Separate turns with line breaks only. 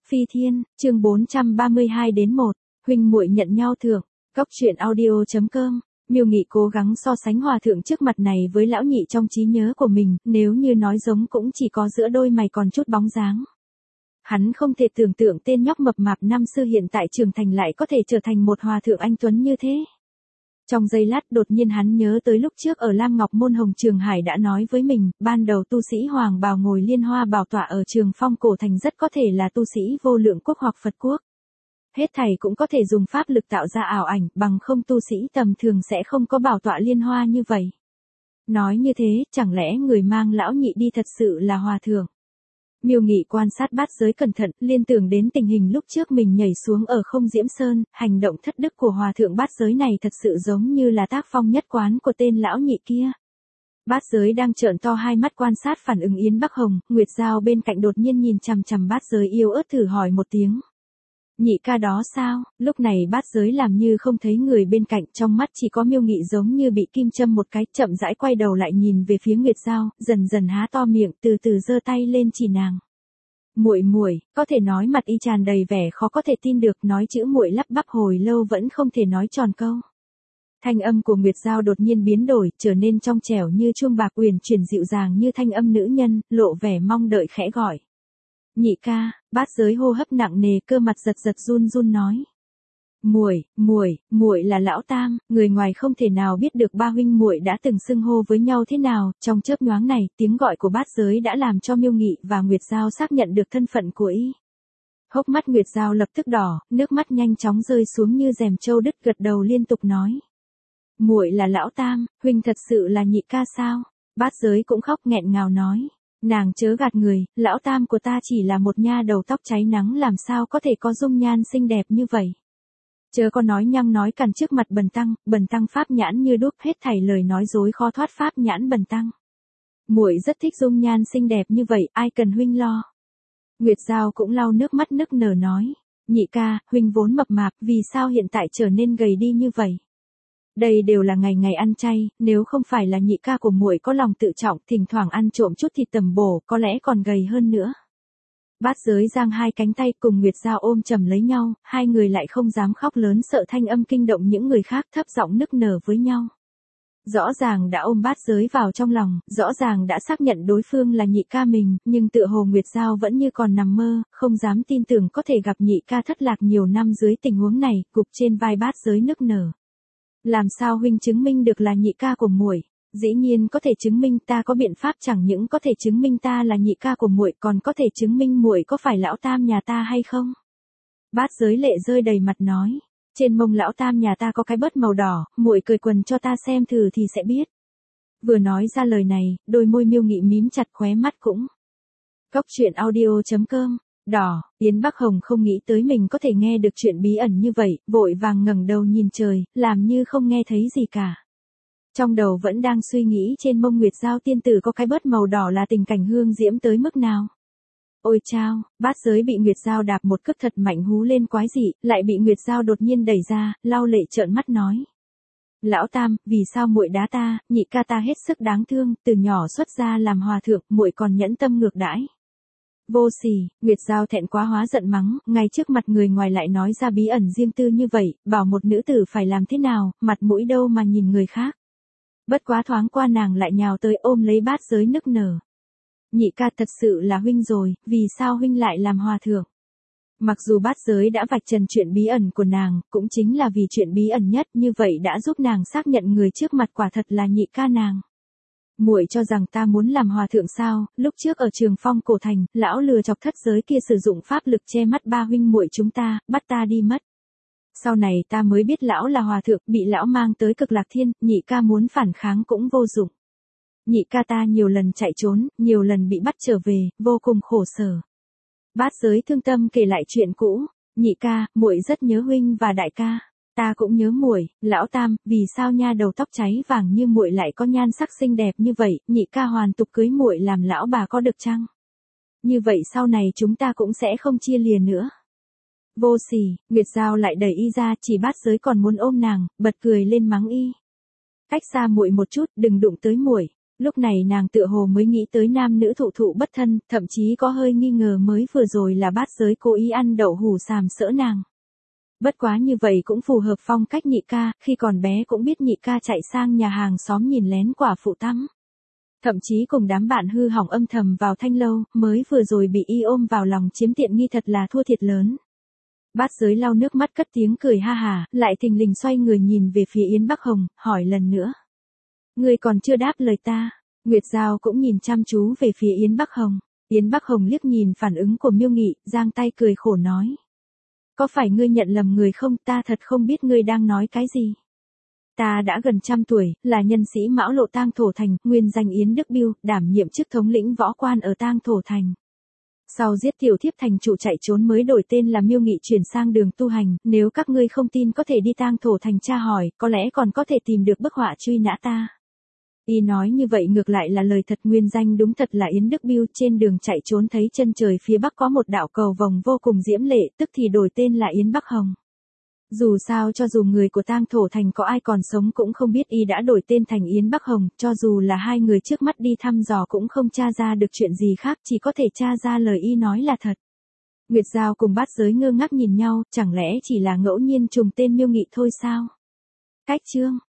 Phi Thiên, chương 432 đến 1, huynh muội nhận nhau thưởng. Góc truyện audio.com. Miêu Nghị cố gắng so sánh hòa thượng trước mặt này với lão nhị trong trí nhớ của mình, nếu như nói giống cũng chỉ có giữa đôi mày còn chút bóng dáng. Hắn không thể tưởng tượng tên nhóc mập mạp năm xưa hiện tại trưởng thành lại có thể trở thành một hòa thượng anh tuấn như thế. Trong giây lát đột nhiên hắn nhớ tới lúc trước ở Lam Ngọc Môn Hồng Trường Hải đã nói với mình, ban đầu tu sĩ Hoàng Bào ngồi liên hoa bảo tọa ở Trường Phong Cổ Thành rất có thể là tu sĩ Vô Lượng Quốc hoặc Phật Quốc. Hết thảy cũng có thể dùng pháp lực tạo ra ảo ảnh, bằng không tu sĩ tầm thường sẽ không có bảo tọa liên hoa như vậy. Nói như thế, chẳng lẽ người mang lão nhị đi thật sự là hòa thượng? Miêu Nghị quan sát bát giới cẩn thận, liên tưởng đến tình hình lúc trước mình nhảy xuống ở Không Diễm Sơn, hành động thất đức của hòa thượng bát giới này thật sự giống như là tác phong nhất quán của tên lão nhị kia. Bát giới đang trợn to hai mắt quan sát phản ứng Yến Bắc Hồng, Nguyệt Giao bên cạnh đột nhiên nhìn chằm chằm bát giới yêu ớt thử hỏi một tiếng. Nhị ca đó sao? Lúc này bát giới làm như không thấy người bên cạnh, trong mắt chỉ có Miêu Nghị giống như bị kim châm một cái, chậm rãi quay đầu lại nhìn về phía Nguyệt Giao, dần dần há to miệng, từ từ giơ tay lên chỉ nàng. Muội muội, có thể nói mặt y tràn đầy vẻ khó có thể tin được, nói chữ muội lắp bắp hồi lâu vẫn không thể nói tròn câu. Thanh âm của Nguyệt Giao đột nhiên biến đổi, trở nên trong trẻo như chuông bạc, uyển chuyển dịu dàng như thanh âm nữ nhân, lộ vẻ mong đợi khẽ gọi. Nhị ca. Bát giới hô hấp nặng nề, cơ mặt giật giật run run nói. Muội là lão tam, người ngoài không thể nào biết được ba huynh muội đã từng xưng hô với nhau thế nào, trong chớp nhoáng này, tiếng gọi của bát giới đã làm cho Miêu Nghị và Nguyệt Giao xác nhận được thân phận của y. Hốc mắt Nguyệt Giao lập tức đỏ, nước mắt nhanh chóng rơi xuống như rèm trâu đứt, gật đầu liên tục nói. Muội là lão tam, huynh thật sự là nhị ca sao? Bát giới cũng khóc nghẹn ngào nói. Nàng chớ gạt người, lão tam của ta chỉ là một nha đầu tóc cháy nắng, làm sao có thể có dung nhan xinh đẹp như vậy. Chớ có nói nhăng nói cằn trước mặt bần tăng pháp nhãn như đuốc, hết thảy lời nói dối khó thoát pháp nhãn bần tăng. Muội rất thích dung nhan xinh đẹp như vậy, ai cần huynh lo. Nguyệt Giao cũng lau nước mắt nức nở nói, nhị ca, huynh vốn mập mạp, vì sao hiện tại trở nên gầy đi như vậy? Đây đều là ngày ngày ăn chay, nếu không phải là nhị ca của muội có lòng tự trọng, thỉnh thoảng ăn trộm chút thịt tầm bổ, có lẽ còn gầy hơn nữa. Bát giới giang hai cánh tay cùng Nguyệt Giao ôm chầm lấy nhau, hai người lại không dám khóc lớn sợ thanh âm kinh động những người khác, thấp giọng nức nở với nhau. Rõ ràng đã ôm bát giới vào trong lòng, rõ ràng đã xác nhận đối phương là nhị ca mình, nhưng tựa hồ Nguyệt Giao vẫn như còn nằm mơ, không dám tin tưởng có thể gặp nhị ca thất lạc nhiều năm dưới tình huống này, gục trên vai bát giới nức nở. Làm sao huynh chứng minh được là nhị ca của muội? Dĩ nhiên có thể chứng minh, ta có biện pháp, chẳng những có thể chứng minh ta là nhị ca của muội, còn có thể chứng minh muội có phải lão tam nhà ta hay không? Bát giới lệ rơi đầy mặt nói, trên mông lão tam nhà ta có cái bớt màu đỏ, muội cởi quần cho ta xem thử thì sẽ biết. Vừa nói ra lời này, đôi môi Miêu Nghị mím chặt, khóe mắt cũng. Góc truyện audio.com. Đỏ, Yến Bắc Hồng không nghĩ tới mình có thể nghe được chuyện bí ẩn như vậy, vội vàng ngẩng đầu nhìn trời, làm như không nghe thấy gì cả. Trong đầu vẫn đang suy nghĩ trên mông Nguyệt Giao tiên tử có cái bớt màu đỏ là tình cảnh hương diễm tới mức nào. Ôi chao, bát giới bị Nguyệt Giao đạp một cước thật mạnh hú lên quái dị, lại bị Nguyệt Giao đột nhiên đẩy ra, lau lệ trợn mắt nói. Lão tam, vì sao muội đá ta, nhị ca ta hết sức đáng thương, từ nhỏ xuất gia làm hòa thượng, muội còn nhẫn tâm ngược đãi. Vô sỉ, Nguyệt Giao thẹn quá hóa giận mắng, ngay trước mặt người ngoài lại nói ra bí ẩn riêng tư như vậy, bảo một nữ tử phải làm thế nào, mặt mũi đâu mà nhìn người khác. Bất quá thoáng qua nàng lại nhào tới ôm lấy bát giới nức nở. Nhị ca thật sự là huynh rồi, vì sao huynh lại làm hòa thượng? Mặc dù bát giới đã vạch trần chuyện bí ẩn của nàng, cũng chính là vì chuyện bí ẩn nhất, như vậy đã giúp nàng xác nhận người trước mặt quả thật là nhị ca nàng. Muội cho rằng ta muốn làm hòa thượng sao? Lúc trước ở Trường Phong Cổ Thành, lão lừa chọc thất giới kia sử dụng pháp lực che mắt ba huynh muội chúng ta, bắt ta đi mất. Sau này ta mới biết lão là hòa thượng, bị lão mang tới Cực Lạc Thiên, nhị ca muốn phản kháng cũng vô dụng. Nhị ca ta nhiều lần chạy trốn, nhiều lần bị bắt trở về, vô cùng khổ sở. Bát giới thương tâm kể lại chuyện cũ, nhị ca, muội rất nhớ huynh và đại ca. Ta cũng nhớ muội, lão tam, vì sao nha đầu tóc cháy vàng như muội lại có nhan sắc xinh đẹp như vậy, nhị ca hoàn tục cưới muội làm lão bà có được chăng? Như vậy sau này chúng ta cũng sẽ không chia lìa nữa. Vô sỉ, Nguyệt Giao lại đẩy y ra, chỉ bát giới còn muốn ôm nàng, bật cười lên mắng y. Cách xa muội một chút, đừng đụng tới muội. Lúc này nàng tựa hồ mới nghĩ tới nam nữ thụ thụ bất thân, thậm chí có hơi nghi ngờ mới vừa rồi là bát giới cố ý ăn đậu hủ sàm sỡ nàng. Bất quá như vậy cũng phù hợp phong cách nhị ca, khi còn bé cũng biết nhị ca chạy sang nhà hàng xóm nhìn lén quả phụ tắm. Thậm chí cùng đám bạn hư hỏng âm thầm vào thanh lâu, mới vừa rồi bị y ôm vào lòng chiếm tiện nghi thật là thua thiệt lớn. Bát giới lau nước mắt cất tiếng cười ha hà, lại thình lình xoay người nhìn về phía Yến Bắc Hồng, hỏi lần nữa. Ngươi còn chưa đáp lời ta. Nguyệt Giao cũng nhìn chăm chú về phía Yến Bắc Hồng. Yến Bắc Hồng liếc nhìn phản ứng của Miêu Nghị, giang tay cười khổ nói. Có phải ngươi nhận lầm người không, ta thật không biết ngươi đang nói cái gì. Ta đã gần 100 tuổi, là nhân sĩ Mão Lộ Tang Thổ Thành, nguyên danh Yến Đức Biêu, đảm nhiệm chức thống lĩnh võ quan ở Tang Thổ Thành. Sau giết tiểu thiếp thành chủ chạy trốn mới đổi tên là Miêu Nghị chuyển sang đường tu hành, nếu các ngươi không tin có thể đi Tang Thổ Thành tra hỏi, có lẽ còn có thể tìm được bức họa truy nã ta. Y nói như vậy ngược lại là lời thật, nguyên danh đúng thật là Yến Đức Biêu, trên đường chạy trốn thấy chân trời phía bắc có một đạo cầu vồng vô cùng diễm lệ, tức thì đổi tên là Yến Bắc Hồng. Dù sao cho dù người của Tang Thổ Thành có ai còn sống cũng không biết y đã đổi tên thành Yến Bắc Hồng, cho dù là hai người trước mắt đi thăm dò cũng không tra ra được chuyện gì khác, chỉ có thể tra ra lời y nói là thật. Nguyệt Giao cùng bát giới ngơ ngác nhìn nhau, chẳng lẽ chỉ là ngẫu nhiên trùng tên Miêu Nghị thôi sao? Cách chương